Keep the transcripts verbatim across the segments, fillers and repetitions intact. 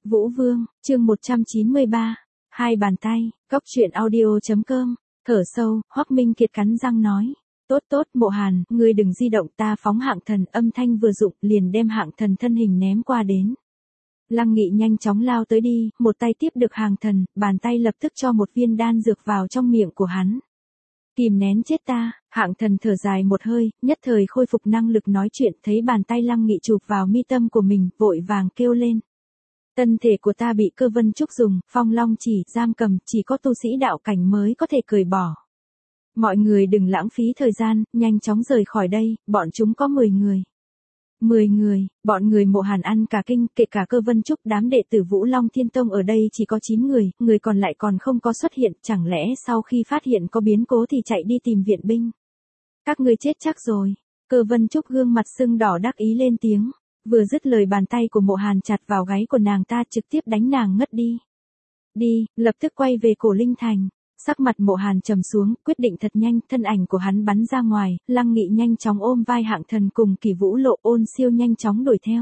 Vũ Vương, chương một trăm chín mươi ba. Hai bàn tay, Cóc truyện audio.com. Thở sâu, Hoắc Minh Kiệt cắn răng nói. Tốt tốt, Mộ Hàn, ngươi đừng di động, ta phóng hạng thần. Âm thanh vừa dụng, liền đem hạng thần thân hình ném qua đến. Lăng Nghị nhanh chóng lao tới đi, một tay tiếp được hàng thần, bàn tay lập tức cho một viên đan dược vào trong miệng của hắn. Kìm nén chết ta, hạng thần thở dài một hơi, nhất thời khôi phục năng lực nói chuyện, thấy bàn tay Lăng Nghị chụp vào mi tâm của mình, vội vàng kêu lên. Thân thể của ta bị Cơ Vân Trúc dùng, Phong Long chỉ, giam cầm, chỉ có tu sĩ đạo cảnh mới có thể cởi bỏ. Mọi người đừng lãng phí thời gian, nhanh chóng rời khỏi đây, bọn chúng có mười người. mười người, bọn người Mộ Hàn ăn cả kinh, kể cả Cơ Vân Trúc, đám đệ tử Vũ Long Thiên Tông ở đây chỉ có chín người, người còn lại còn không có xuất hiện, chẳng lẽ sau khi phát hiện có biến cố thì chạy đi tìm viện binh. Các ngươi chết chắc rồi. Cơ Vân Trúc gương mặt sưng đỏ đắc ý lên tiếng. Vừa dứt lời bàn tay của Mộ Hàn chặt vào gáy của nàng ta, trực tiếp đánh nàng ngất đi. Đi, lập tức quay về Cổ Linh Thành. Sắc mặt Mộ Hàn trầm xuống, quyết định thật nhanh, thân ảnh của hắn bắn ra ngoài, Lăng Nghị nhanh chóng ôm vai hạng thần cùng Kỳ Vũ Lộ, Ôn Siêu nhanh chóng đuổi theo.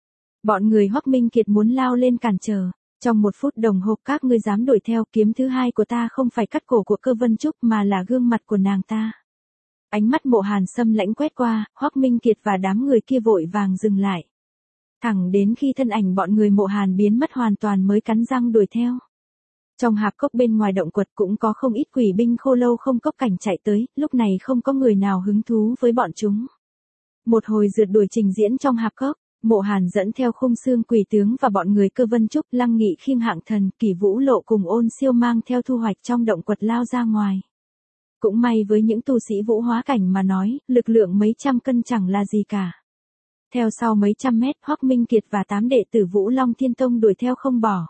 Bọn người Hoắc Minh Kiệt muốn lao lên cản trở. Trong một phút đồng hồ các ngươi dám đuổi theo, kiếm thứ hai của ta không phải cắt cổ của Cơ Vân Trúc mà là gương mặt của nàng ta. Ánh mắt Mộ Hàn xâm lãnh quét qua, Hoắc Minh Kiệt và đám người kia vội vàng dừng lại. Thẳng đến khi thân ảnh bọn người Mộ Hàn biến mất hoàn toàn mới cắn răng đuổi theo. Trong hạp cốc bên ngoài động quật cũng có không ít quỷ binh Khô Lâu không cốc cảnh chạy tới, lúc này không có người nào hứng thú với bọn chúng. Một hồi rượt đuổi trình diễn trong hạp cốc, Mộ Hàn dẫn theo Khung Xương Quỷ tướng và bọn người Cơ Vân Trúc, Lăng Nghị khiêng hạng thần, Kỳ Vũ Lộ cùng Ôn Siêu mang theo Thu Hoạch trong động quật lao ra ngoài. Cũng may với những tu sĩ vũ hóa cảnh mà nói, lực lượng mấy trăm cân chẳng là gì cả. Theo sau mấy trăm mét, Hoắc Minh Kiệt và tám đệ tử Vũ Long Thiên Tông đuổi theo không bỏ.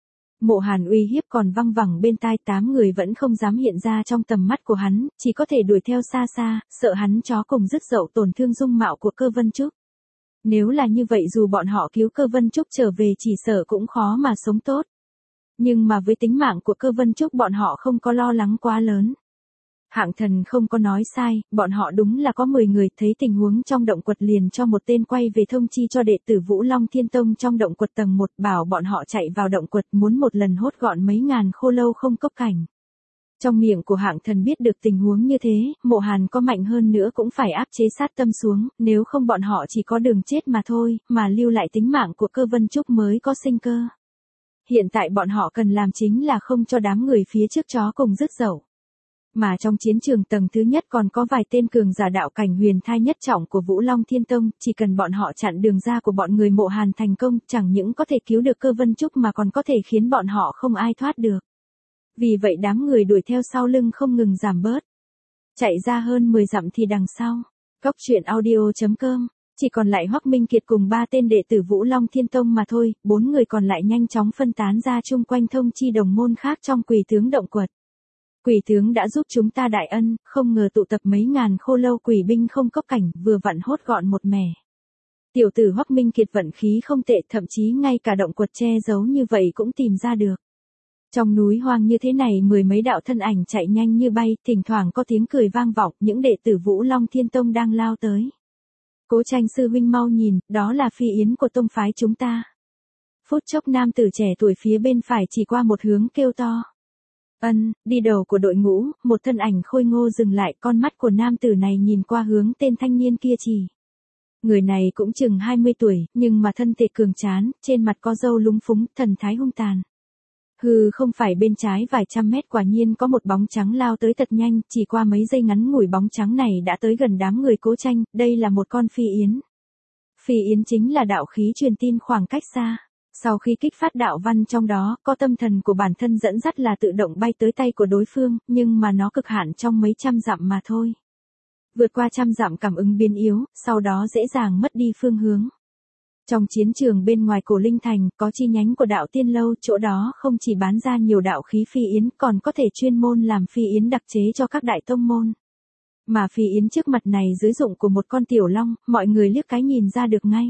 Mộ Hàn uy hiếp còn văng vẳng bên tai, tám người vẫn không dám hiện ra trong tầm mắt của hắn, chỉ có thể đuổi theo xa xa, sợ hắn chó cùng dứt dậu tổn thương dung mạo của Cơ Vân Trúc. Nếu là như vậy dù bọn họ cứu Cơ Vân Trúc trở về chỉ sợ cũng khó mà sống tốt. Nhưng mà với tính mạng của Cơ Vân Trúc bọn họ không có lo lắng quá lớn. Hạng thần không có nói sai, bọn họ đúng là có mười người, thấy tình huống trong động quật liền cho một tên quay về thông chi cho đệ tử Vũ Long Thiên Tông trong động quật tầng một, bảo bọn họ chạy vào động quật muốn một lần hốt gọn mấy ngàn Khô Lâu không cốc cảnh. Trong miệng của hạng thần biết được tình huống như thế, Mộ Hàn có mạnh hơn nữa cũng phải áp chế sát tâm xuống, nếu không bọn họ chỉ có đường chết mà thôi, mà lưu lại tính mạng của Cơ Vân Trúc mới có sinh cơ. Hiện tại bọn họ cần làm chính là không cho đám người phía trước chó cùng dứt dậu. Mà trong chiến trường tầng thứ nhất còn có vài tên cường giả đạo cảnh huyền thai nhất trọng của Vũ Long Thiên Tông, chỉ cần bọn họ chặn đường ra của bọn người Mộ Hàn thành công, chẳng những có thể cứu được Cơ Vân Trúc mà còn có thể khiến bọn họ không ai thoát được. Vì vậy đám người đuổi theo sau lưng không ngừng giảm bớt. Chạy ra hơn mười dặm thì đằng sau, Cóc truyện audio.com, chỉ còn lại Hoắc Minh Kiệt cùng ba tên đệ tử Vũ Long Thiên Tông mà thôi, bốn người còn lại nhanh chóng phân tán ra chung quanh thông chi đồng môn khác trong Quỷ tướng động quật. Quỷ tướng đã giúp chúng ta đại ân, không ngờ tụ tập mấy ngàn Khô Lâu quỷ binh không cốc cảnh, vừa vặn hốt gọn một mẻ. Tiểu tử Hoắc Minh Kiệt vận khí không tệ, thậm chí ngay cả động quật che giấu như vậy cũng tìm ra được. Trong núi hoang như thế này mười mấy đạo thân ảnh chạy nhanh như bay, thỉnh thoảng có tiếng cười vang vọng, những đệ tử Vũ Long Thiên Tông đang lao tới. Cố Tranh sư huynh mau nhìn, đó là phi yến của tông phái chúng ta. Phút chốc nam tử trẻ tuổi phía bên phải chỉ qua một hướng kêu to. Ân, đi đầu của đội ngũ, một thân ảnh khôi ngô dừng lại, con mắt của nam tử này nhìn qua hướng tên thanh niên kia chỉ. Người này cũng chừng hai mươi tuổi, nhưng mà thân thể cường tráng, trên mặt có râu lúng phúng, thần thái hung tàn. Hừ, không phải bên trái vài trăm mét quả nhiên có một bóng trắng lao tới thật nhanh, chỉ qua mấy giây ngắn ngủi bóng trắng này đã tới gần đám người Cố Tranh, đây là một con phi yến. Phi yến chính là đạo khí truyền tin khoảng cách xa. Sau khi kích phát đạo văn trong đó, có tâm thần của bản thân dẫn dắt là tự động bay tới tay của đối phương, nhưng mà nó cực hạn trong mấy trăm dặm mà thôi. Vượt qua trăm dặm cảm ứng biến yếu, sau đó dễ dàng mất đi phương hướng. Trong chiến trường bên ngoài Cổ Linh Thành, có chi nhánh của đạo Tiên Lâu, chỗ đó không chỉ bán ra nhiều đạo khí phi yến, còn có thể chuyên môn làm phi yến đặc chế cho các đại tông môn. Mà phi yến trước mặt này dưới dụng của một con tiểu long, mọi người liếc cái nhìn ra được ngay.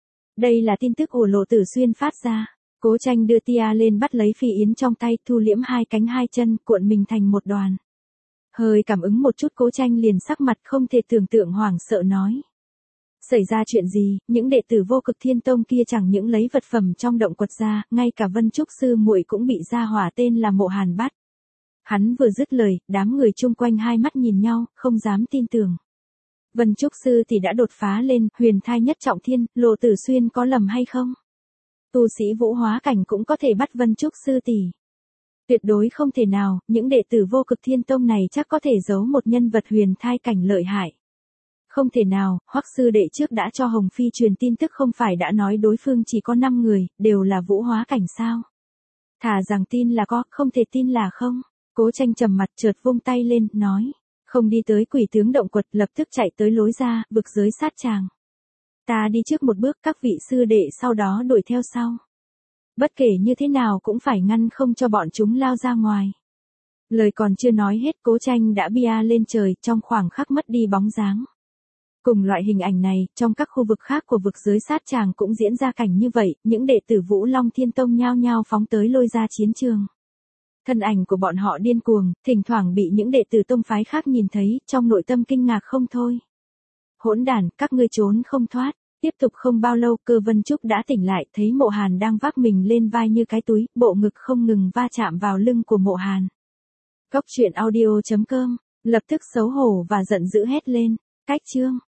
Đây là tin tức ổ lộ Tử Xuyên phát ra. Cố Tranh đưa tia lên bắt lấy phi yến trong tay, thu liễm hai cánh hai chân, cuộn mình thành một đoàn. Hơi cảm ứng một chút Cố Tranh liền sắc mặt không thể tưởng tượng hoảng sợ nói. Xảy ra chuyện gì, những đệ tử Vô Cực Thiên Tông kia chẳng những lấy vật phẩm trong động quật ra, ngay cả Vân Trúc sư muội cũng bị gia hỏa tên là Mộ Hàn bắt. Hắn vừa dứt lời, đám người chung quanh hai mắt nhìn nhau, không dám tin tưởng. Vân Trúc sư thì đã đột phá lên, huyền thai nhất trọng thiên, Lộ Tử Xuyên có lầm hay không? Tu sĩ vũ hóa cảnh cũng có thể bắt Vân Trúc sư tỷ. Tuyệt đối không thể nào, những đệ tử Vô Cực Thiên Tông này chắc có thể giấu một nhân vật huyền thai cảnh lợi hại. Không thể nào, Hoắc sư đệ trước đã cho Hồng Phi truyền tin tức không phải đã nói đối phương chỉ có năm người, đều là vũ hóa cảnh sao? Thà rằng tin là có, không thể tin là không. Cố Tranh trầm mặt chợt vung tay lên, nói. Không đi tới quỷ tướng động quật, lập tức chạy tới lối ra, vực giới sát tràng. Ta đi trước một bước, các vị sư đệ sau đó đuổi theo sau. Bất kể như thế nào cũng phải ngăn không cho bọn chúng lao ra ngoài. Lời còn chưa nói hết, Cố Tranh đã bia lên trời, trong khoảng khắc mất đi bóng dáng. Cùng loại hình ảnh này, trong các khu vực khác của vực giới sát tràng cũng diễn ra cảnh như vậy, những đệ tử Vũ Long Thiên Tông nhao nhao phóng tới lôi ra chiến trường. Thân ảnh của bọn họ điên cuồng, thỉnh thoảng bị những đệ tử tông phái khác nhìn thấy, trong nội tâm kinh ngạc không thôi. Hỗn đản, các ngươi trốn không thoát. Tiếp tục không bao lâu, Cơ Vân Trúc đã tỉnh lại, thấy Mộ Hàn đang vác mình lên vai như cái túi, bộ ngực không ngừng va chạm vào lưng của Mộ Hàn. Cốc truyện audio chấm com, lập tức xấu hổ và giận dữ hét lên, cách chương.